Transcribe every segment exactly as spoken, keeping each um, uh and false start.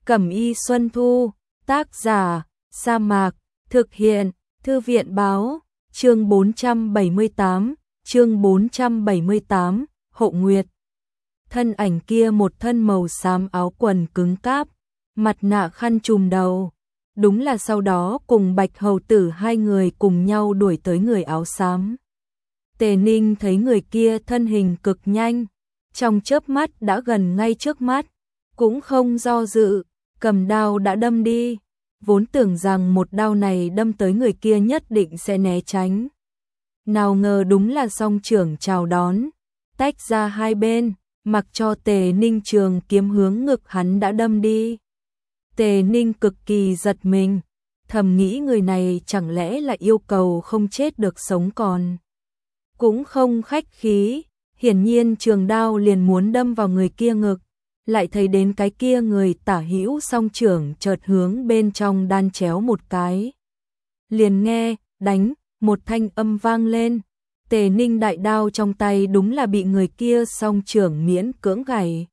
Cẩm y Xuân Thu, tác giả, Sa Mạc, thực hiện, Thư viện báo, chương bốn trăm bảy mươi tám, chương bốn trăm bảy mươi tám, Hộ Nguyệt. Thân ảnh kia một thân màu xám áo quần cứng cáp, mặt nạ khăn trùm đầu. Đúng là sau đó cùng Bạch Hầu Tử hai người cùng nhau đuổi tới người áo xám. Tề Ninh thấy người kia thân hình cực nhanh, trong chớp mắt đã gần ngay trước mắt, cũng không do dự, cầm đao đã đâm đi, vốn tưởng rằng một đao này đâm tới người kia nhất định sẽ né tránh. Nào ngờ đúng là song trưởng chào đón, tách ra hai bên, mặc cho Tề Ninh trường kiếm hướng ngực hắn đã đâm đi. Tề Ninh cực kỳ giật mình, thầm nghĩ người này chẳng lẽ là yêu cầu không chết được sống còn. Cũng không khách khí, hiển nhiên trường đao liền muốn đâm vào người kia ngực, lại thấy đến cái kia người tả hữu song trưởng chợt hướng bên trong đan chéo một cái. Liền nghe, đánh, một thanh âm vang lên, Tề Ninh đại đao trong tay đúng là bị người kia song trưởng miễn cưỡng gảy.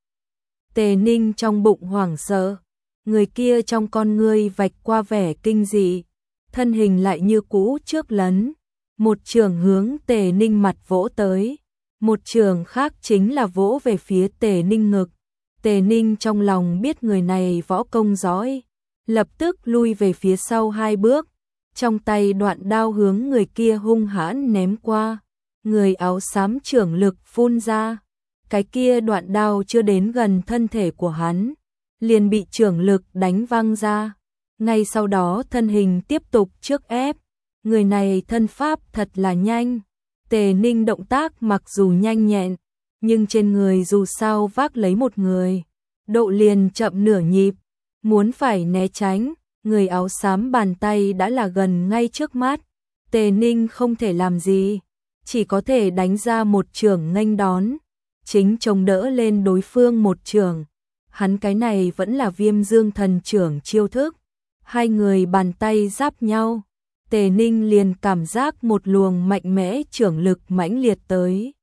Tề Ninh trong bụng hoảng sợ, người kia trong con ngươi vạch qua vẻ kinh dị, thân hình lại như cũ trước lấn, một trường hướng Tề Ninh mặt vỗ tới, một trường khác chính là vỗ về phía Tề Ninh ngực. Tề Ninh trong lòng biết người này võ công giỏi, lập tức lui về phía sau hai bước, trong tay đoạn đao hướng người kia hung hãn ném qua, người áo xám trưởng lực phun ra, cái kia đoạn đao chưa đến gần thân thể của hắn, liền bị trưởng lực đánh văng ra, ngay sau đó thân hình tiếp tục trước ép, người này thân pháp thật là nhanh, Tề Ninh động tác mặc dù nhanh nhẹn, nhưng trên người dù sao vác lấy một người, độ liền chậm nửa nhịp, muốn phải né tránh, người áo xám bàn tay đã là gần ngay trước mắt, Tề Ninh không thể làm gì, chỉ có thể đánh ra một chưởng nghênh đón, chính chống đỡ lên đối phương một chưởng, hắn cái này vẫn là Viêm Dương Thần chưởng chiêu thức, hai người bàn tay giáp nhau, Tề Ninh liền cảm giác một luồng mạnh mẽ chưởng lực mãnh liệt tới.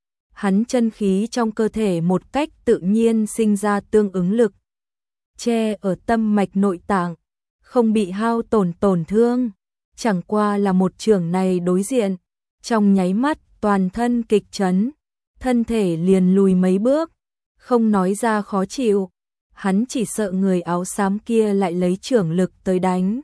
Hắn chân khí trong cơ thể một cách tự nhiên sinh ra tương ứng lực, che ở tâm mạch nội tạng, không bị hao tổn tổn thương, chẳng qua là một chưởng này đối diện, trong nháy mắt toàn thân kịch chấn, thân thể liền lùi mấy bước, không nói ra khó chịu, hắn chỉ sợ người áo xám kia lại lấy chưởng lực tới đánh.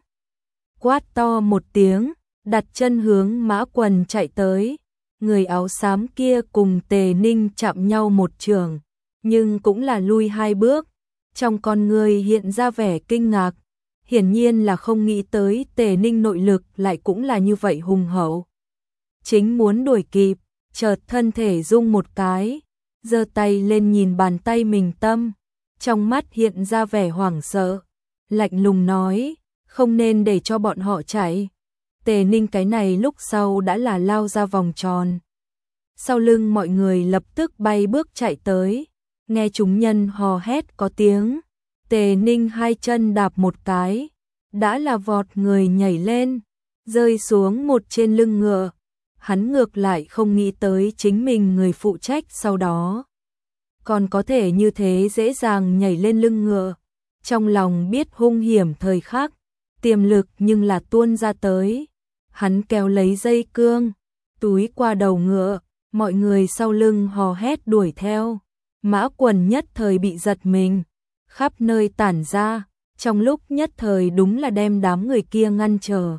Quát to một tiếng, đặt chân hướng Mã Quần chạy tới. Người áo xám kia cùng Tề Ninh chạm nhau một trường, nhưng cũng là lui hai bước, trong con người hiện ra vẻ kinh ngạc, hiển nhiên là không nghĩ tới Tề Ninh nội lực lại cũng là như vậy hùng hậu. Chính muốn đuổi kịp, chợt thân thể rung một cái, giơ tay lên nhìn bàn tay mình tâm, trong mắt hiện ra vẻ hoảng sợ, lạnh lùng nói, không nên để cho bọn họ chạy. Tề Ninh cái này lúc sau đã là lao ra vòng tròn. Sau lưng mọi người lập tức bay bước chạy tới, nghe chúng nhân hò hét có tiếng. Tề Ninh hai chân đạp một cái, đã là vọt người nhảy lên, rơi xuống một trên lưng ngựa. Hắn ngược lại không nghĩ tới chính mình người phụ trách sau đó còn có thể như thế dễ dàng nhảy lên lưng ngựa. Trong lòng biết hung hiểm thời khắc, tiềm lực nhưng là tuôn ra tới. Hắn kéo lấy dây cương, túi qua đầu ngựa, mọi người sau lưng hò hét đuổi theo. Mã Quần nhất thời bị giật mình, khắp nơi tản ra, trong lúc nhất thời đúng là đem đám người kia ngăn trở.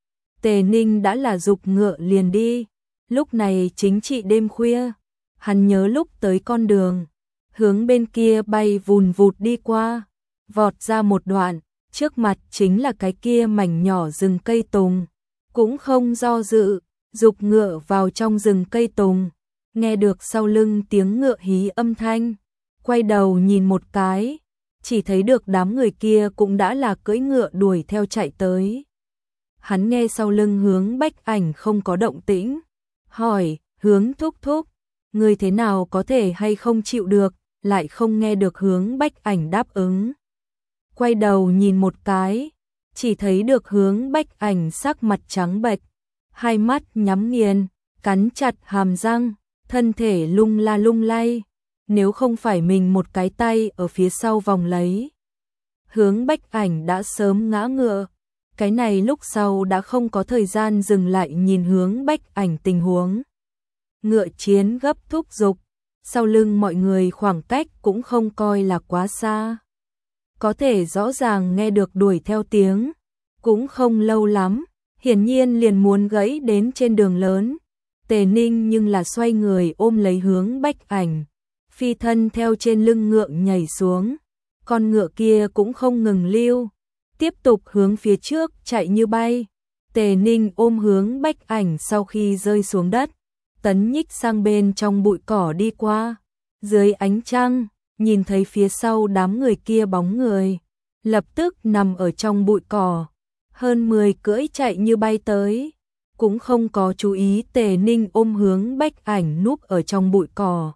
Tề Ninh đã là dục ngựa liền đi, lúc này chính trị đêm khuya, hắn nhớ lúc tới con đường, hướng bên kia bay vùn vụt đi qua, vọt ra một đoạn, trước mặt chính là cái kia mảnh nhỏ rừng cây tùng. Cũng không do dự, dục ngựa vào trong rừng cây tùng, nghe được sau lưng tiếng ngựa hí âm thanh, quay đầu nhìn một cái, chỉ thấy được đám người kia cũng đã là cưỡi ngựa đuổi theo chạy tới. Hắn nghe sau lưng Hướng Bách Ảnh không có động tĩnh, hỏi, Hướng thúc thúc, người thế nào có thể hay không chịu được, lại không nghe được Hướng Bách Ảnh đáp ứng. Quay đầu nhìn một cái, chỉ thấy được Hướng Bách Ảnh sắc mặt trắng bệch, hai mắt nhắm nghiền, cắn chặt hàm răng, thân thể lung la lung lay, nếu không phải mình một cái tay ở phía sau vòng lấy. Hướng Bách Ảnh đã sớm ngã ngựa. Cái này lúc sau đã không có thời gian dừng lại nhìn Hướng Bách Ảnh tình huống. Ngựa chiến gấp thúc giục, sau lưng mọi người khoảng cách cũng không coi là quá xa. Có thể rõ ràng nghe được đuổi theo tiếng, cũng không lâu lắm, hiển nhiên liền muốn gãy đến trên đường lớn. Tề Ninh nhưng là xoay người ôm lấy Hướng Bách Ảnh, phi thân theo trên lưng ngựa nhảy xuống, con ngựa kia cũng không ngừng lưu, tiếp tục hướng phía trước chạy như bay. Tề Ninh ôm Hướng Bách Ảnh sau khi rơi xuống đất, tấn nhích sang bên trong bụi cỏ đi qua. Dưới ánh trăng, nhìn thấy phía sau đám người kia bóng người, lập tức nằm ở trong bụi cỏ. Hơn mười cưỡi chạy như bay tới, cũng không có chú ý Tề Ninh ôm Hướng Bách Ảnh núp ở trong bụi cỏ.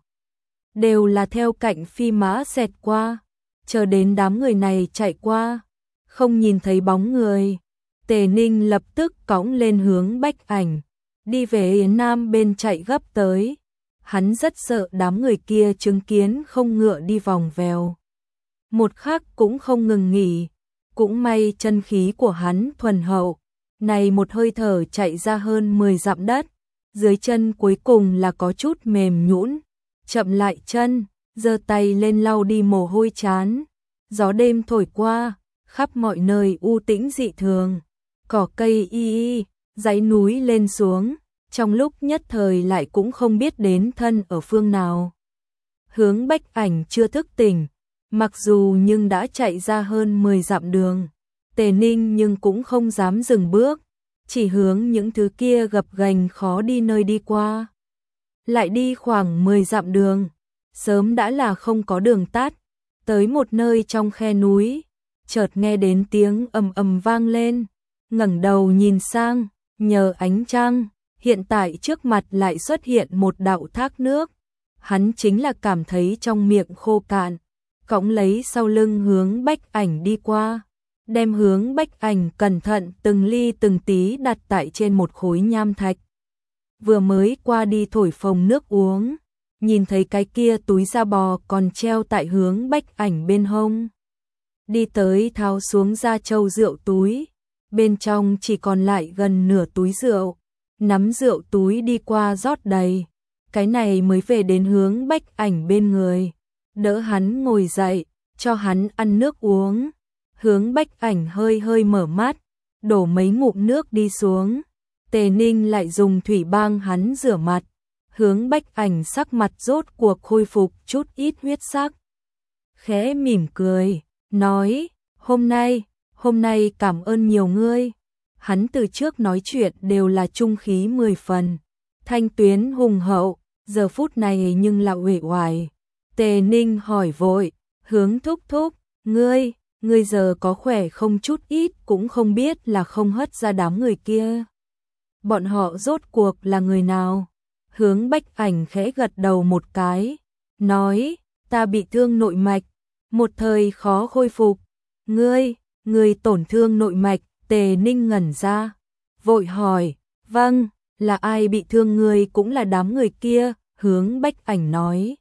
Đều là theo cạnh phi mã xẹt qua, chờ đến đám người này chạy qua, không nhìn thấy bóng người. Tề Ninh lập tức cõng lên Hướng Bách Ảnh, đi về Yến Nam bên chạy gấp tới. Hắn rất sợ đám người kia chứng kiến không ngựa đi vòng vèo. Một khắc cũng không ngừng nghỉ, cũng may chân khí của hắn thuần hậu, này một hơi thở chạy ra hơn mười dặm đất, dưới chân cuối cùng là có chút mềm nhũn, chậm lại chân, giơ tay lên lau đi mồ hôi chán. Gió đêm thổi qua, khắp mọi nơi u tĩnh dị thường, cỏ cây y y, dãy núi lên xuống, trong lúc nhất thời lại cũng không biết đến thân ở phương nào. Hướng Bách Ảnh chưa thức tỉnh, mặc dù nhưng đã chạy ra hơn mười dặm đường, Tề Ninh nhưng cũng không dám dừng bước, chỉ hướng những thứ kia gập ghềnh khó đi nơi đi qua. Lại đi khoảng mười dặm đường, sớm đã là không có đường tắt, tới một nơi trong khe núi, chợt nghe đến tiếng ầm ầm vang lên, ngẩng đầu nhìn sang, nhờ ánh trăng, hiện tại trước mặt lại xuất hiện một đạo thác nước. Hắn chính là cảm thấy trong miệng khô cạn, cõng lấy sau lưng Hướng Bách Ảnh đi qua, đem Hướng Bách Ảnh cẩn thận từng ly từng tí đặt tại trên một khối nham thạch. Vừa mới qua đi thổi phồng nước uống, nhìn thấy cái kia túi da bò còn treo tại Hướng Bách Ảnh bên hông. Đi tới tháo xuống da trâu rượu túi, bên trong chỉ còn lại gần nửa túi rượu, nắm rượu túi đi qua rót đầy. Cái này mới về đến Hướng Bách Ảnh bên người, đỡ hắn ngồi dậy, cho hắn ăn nước uống. Hướng Bách Ảnh hơi hơi mở mắt, đổ mấy ngụm nước đi xuống. Tề Ninh lại dùng thủy băng hắn rửa mặt. Hướng Bách Ảnh sắc mặt rốt cuộc khôi phục chút ít huyết sắc, khẽ mỉm cười, nói, hôm nay, hôm nay cảm ơn nhiều ngươi. Hắn từ trước nói chuyện đều là trung khí mười phần, thanh tuyến hùng hậu, giờ phút này nhưng là uể oải. Tề Ninh hỏi vội, Hướng thúc thúc, ngươi, ngươi giờ có khỏe không? Chút ít cũng không biết là không hất ra đám người kia. Bọn họ rốt cuộc là người nào? Hướng Bách Ảnh khẽ gật đầu một cái, nói, ta bị thương nội mạch, một thời khó khôi phục. Ngươi, ngươi tổn thương nội mạch? Tề Ninh ngẩn ra, vội hỏi, vâng, là ai bị thương? Ngươi cũng là đám người kia. Hướng Bách Ảnh nói,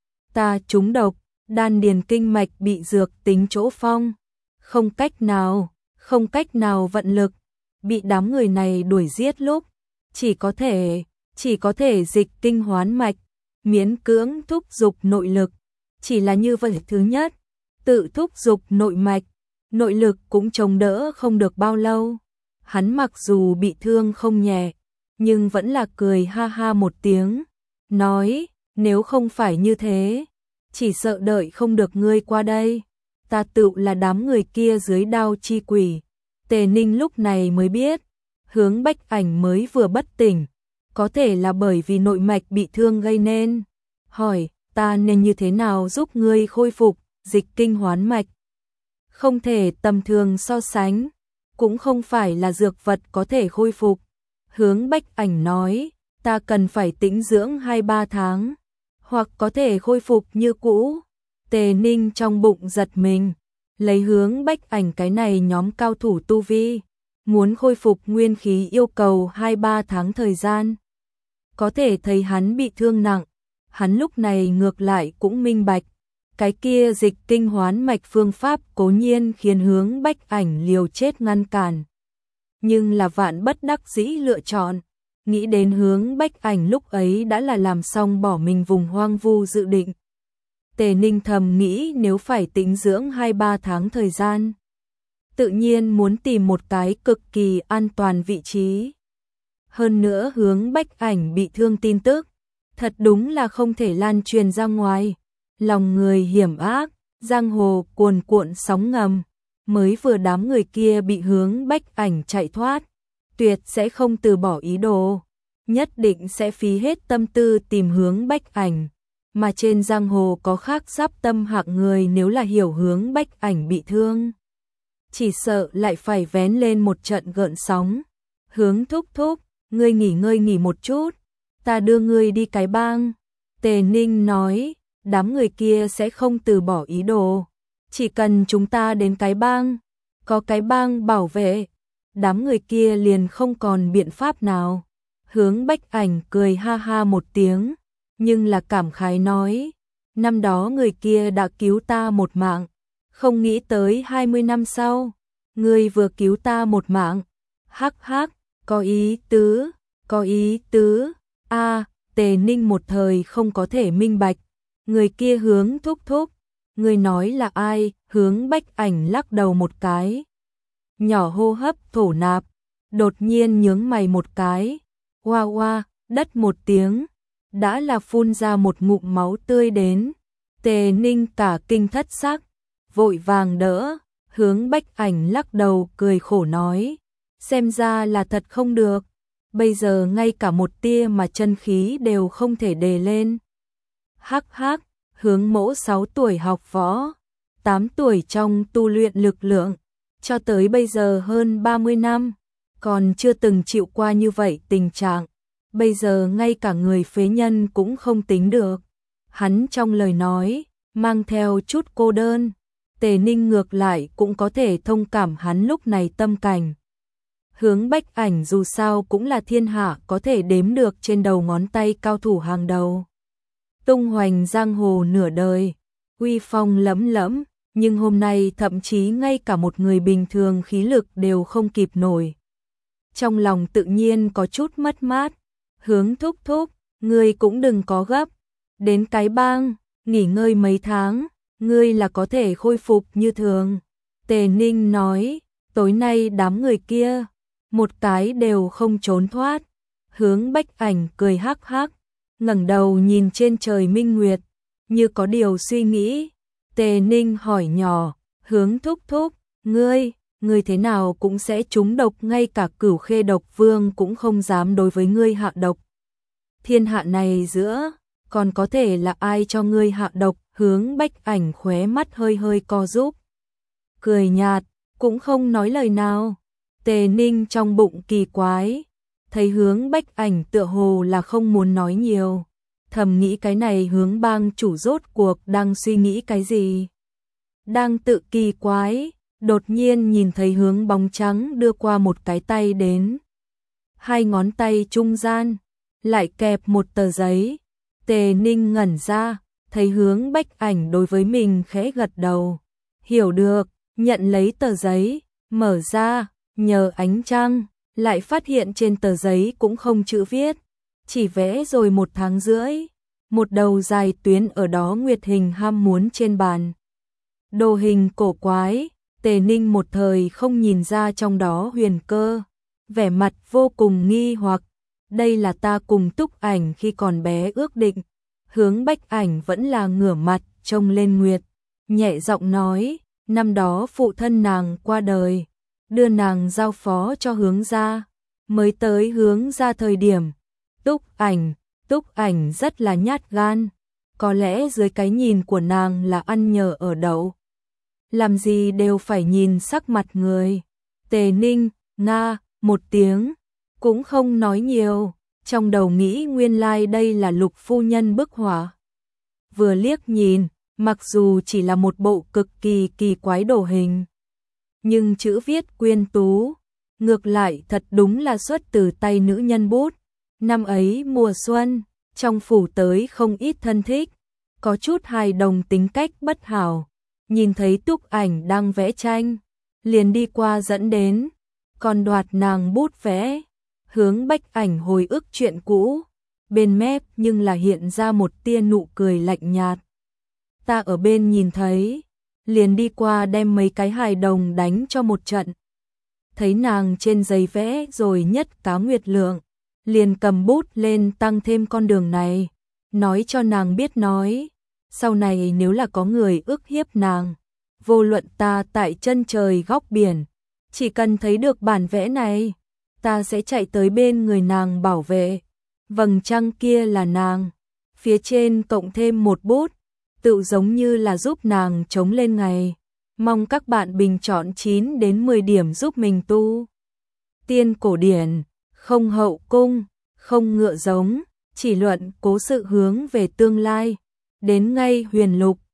ta trúng độc, đan điền kinh mạch bị dược tính chỗ phong, không cách nào, không cách nào vận lực, bị đám người này đuổi giết lúc, chỉ có thể, chỉ có thể dịch kinh hoán mạch, miễn cưỡng thúc dục nội lực, chỉ là như vậy. Thứ nhất, tự thúc dục nội mạch, nội lực cũng chống đỡ không được bao lâu. Hắn mặc dù bị thương không nhẹ, nhưng vẫn là cười ha ha một tiếng, nói, nếu không phải như thế, chỉ sợ đợi không được ngươi qua đây, ta tự là đám người kia dưới đao chi quỷ. Tề Ninh lúc này mới biết, Hướng Bách Ảnh mới vừa bất tỉnh, có thể là bởi vì nội mạch bị thương gây nên. Hỏi, ta nên như thế nào giúp ngươi khôi phục? Dịch kinh hoán mạch không thể tầm thường so sánh, cũng không phải là dược vật có thể khôi phục. Hướng Bách Ảnh nói, ta cần phải tĩnh dưỡng hai ba tháng, hoặc có thể khôi phục như cũ. Tề Ninh trong bụng giật mình, lấy Hướng Bách Ảnh cái này nhóm cao thủ tu vi, muốn khôi phục nguyên khí yêu cầu hai ba tháng thời gian. Có thể thấy hắn bị thương nặng, hắn lúc này ngược lại cũng minh bạch, Cái kia dịch kinh hoán mạch phương pháp cố nhiên khiến Hướng Bách Ảnh liều chết ngăn cản. Nhưng là vạn bất đắc dĩ lựa chọn. Nghĩ đến Hướng Bách Ảnh lúc ấy đã là làm xong bỏ mình vùng hoang vu dự định. Tề Ninh thầm nghĩ nếu phải tĩnh dưỡng hai ba tháng thời gian, tự nhiên muốn tìm một cái cực kỳ an toàn vị trí. Hơn nữa Hướng Bách Ảnh bị thương tin tức, thật đúng là không thể lan truyền ra ngoài. Lòng người hiểm ác, giang hồ cuồn cuộn sóng ngầm, mới vừa đám người kia bị Hướng Bách Ảnh chạy thoát, tuyệt sẽ không từ bỏ ý đồ, nhất định sẽ phí hết tâm tư tìm Hướng Bách Ảnh. Mà trên giang hồ có khác giáp tâm hạng người nếu là hiểu Hướng Bách Ảnh bị thương, chỉ sợ lại phải vén lên một trận gợn sóng. Hướng thúc thúc, ngươi nghỉ ngơi nghỉ một chút, ta đưa ngươi đi cái bang. Tề Ninh nói, đám người kia sẽ không từ bỏ ý đồ, chỉ cần chúng ta đến cái bang, có cái bang bảo vệ, đám người kia liền không còn biện pháp nào. Hướng Bách Ảnh cười ha ha một tiếng, nhưng là cảm khái nói, năm đó người kia đã cứu ta một mạng, không nghĩ tới hai mươi năm sau, ngươi vừa cứu ta một mạng. Hắc hắc, có ý tứ, có ý tứ. A, Tề Ninh một thời không có thể minh bạch, người kia Hướng thúc thúc, người nói là ai? Hướng Bách Ảnh lắc đầu một cái, nhỏ hô hấp thổ nạp, đột nhiên nhướng mày một cái, oa oa, đất một tiếng, đã là phun ra một ngụm máu tươi đến. Tề Ninh cả kinh thất sắc, vội vàng đỡ. Hướng Bách Ảnh lắc đầu cười khổ nói, xem ra là thật không được, bây giờ ngay cả một tia mà chân khí đều không thể đề lên. Hắc hắc, Hướng mỗ sáu tuổi học võ, tám tuổi trong tu luyện lực lượng, cho tới bây giờ hơn ba mươi năm, còn chưa từng chịu qua như vậy tình trạng, bây giờ ngay cả người phế nhân cũng không tính được. Hắn trong lời nói, mang theo chút cô đơn, Tề Ninh ngược lại cũng có thể thông cảm hắn lúc này tâm cảnh. Hướng Bách Ảnh dù sao cũng là thiên hạ có thể đếm được trên đầu ngón tay cao thủ hàng đầu. Tung hoành giang hồ nửa đời, uy phong lẫm lẫm, nhưng hôm nay thậm chí ngay cả một người bình thường khí lực đều không kịp nổi. Trong lòng tự nhiên có chút mất mát. Hướng thúc thúc, ngươi cũng đừng có gấp, đến cái bang, nghỉ ngơi mấy tháng, ngươi là có thể khôi phục như thường. Tề Ninh nói, tối nay đám người kia, một cái đều không trốn thoát. Hướng Bách Ảnh cười hắc hắc, ngẩng đầu nhìn trên trời minh nguyệt, như có điều suy nghĩ. Tề Ninh hỏi nhỏ, Hướng thúc thúc, ngươi, ngươi thế nào cũng sẽ trúng độc, ngay cả Cửu Khê Độc Vương cũng không dám đối với ngươi hạ độc. Thiên hạ này giữa, còn có thể là ai cho ngươi hạ độc? Hướng Bách Ảnh khóe mắt hơi hơi co rúm, cười nhạt, cũng không nói lời nào. Tề Ninh trong bụng kỳ quái, thấy Hướng Bách Ảnh tựa hồ là không muốn nói nhiều, thầm nghĩ cái này Hướng bang chủ rốt cuộc đang suy nghĩ cái gì. Đang tự kỳ quái, đột nhiên nhìn thấy Hướng bóng trắng đưa qua một cái tay đến. Hai ngón tay trung gian, lại kẹp một tờ giấy. Tề Ninh ngẩn ra, thấy Hướng Bách Ảnh đối với mình khẽ gật đầu. Hiểu được, nhận lấy tờ giấy, mở ra, nhờ ánh trăng, lại phát hiện trên tờ giấy cũng không chữ viết, chỉ vẽ rồi một tháng rưỡi. Một đầu dài tuyến ở đó nguyệt hình ham muốn trên bàn. Đồ hình cổ quái, Tề Ninh một thời không nhìn ra trong đó huyền cơ, vẻ mặt vô cùng nghi hoặc. Đây là ta cùng Túc Ảnh khi còn bé ước định. Hướng Bách Ảnh vẫn là ngửa mặt trông lên nguyệt, nhẹ giọng nói, năm đó phụ thân nàng qua đời, đưa nàng giao phó cho Hướng gia, mới tới Hướng gia thời điểm, Túc Ảnh, Túc Ảnh rất là nhát gan, có lẽ dưới cái nhìn của nàng là ăn nhờ ở đậu, làm gì đều phải nhìn sắc mặt người. Tề Ninh, nga, một tiếng, cũng không nói nhiều, trong đầu nghĩ nguyên lai like đây là Lục phu nhân bức họa. Vừa liếc nhìn, mặc dù chỉ là một bộ cực kỳ kỳ quái đồ hình, nhưng chữ viết quyến tú, ngược lại thật đúng là xuất từ tay nữ nhân bút. Năm ấy mùa xuân, trong phủ tới không ít thân thích, có chút hài đồng tính cách bất hảo, nhìn thấy Túc Ảnh đang vẽ tranh, liền đi qua dẫn đến, còn đoạt nàng bút vẽ, hướng Bách Ảnh hồi ức chuyện cũ, bên mép nhưng là hiện ra một tia nụ cười lạnh nhạt. Ta ở bên nhìn thấy, liền đi qua đem mấy cái hài đồng đánh cho một trận. Thấy nàng trên giấy vẽ rồi nhất cá nguyệt lượng, liền cầm bút lên tăng thêm con đường này, nói cho nàng biết nói, sau này nếu là có người ức hiếp nàng, vô luận ta tại chân trời góc biển, chỉ cần thấy được bản vẽ này, ta sẽ chạy tới bên người nàng bảo vệ. Vầng trăng kia là nàng, phía trên cộng thêm một bút, tự giống như là giúp nàng chống lên ngày. Mong các bạn bình chọn chín đến mười điểm giúp mình tu tiên cổ điển, không hậu cung, không ngựa giống, chỉ luận cố sự hướng về tương lai. Đến ngay huyền lục,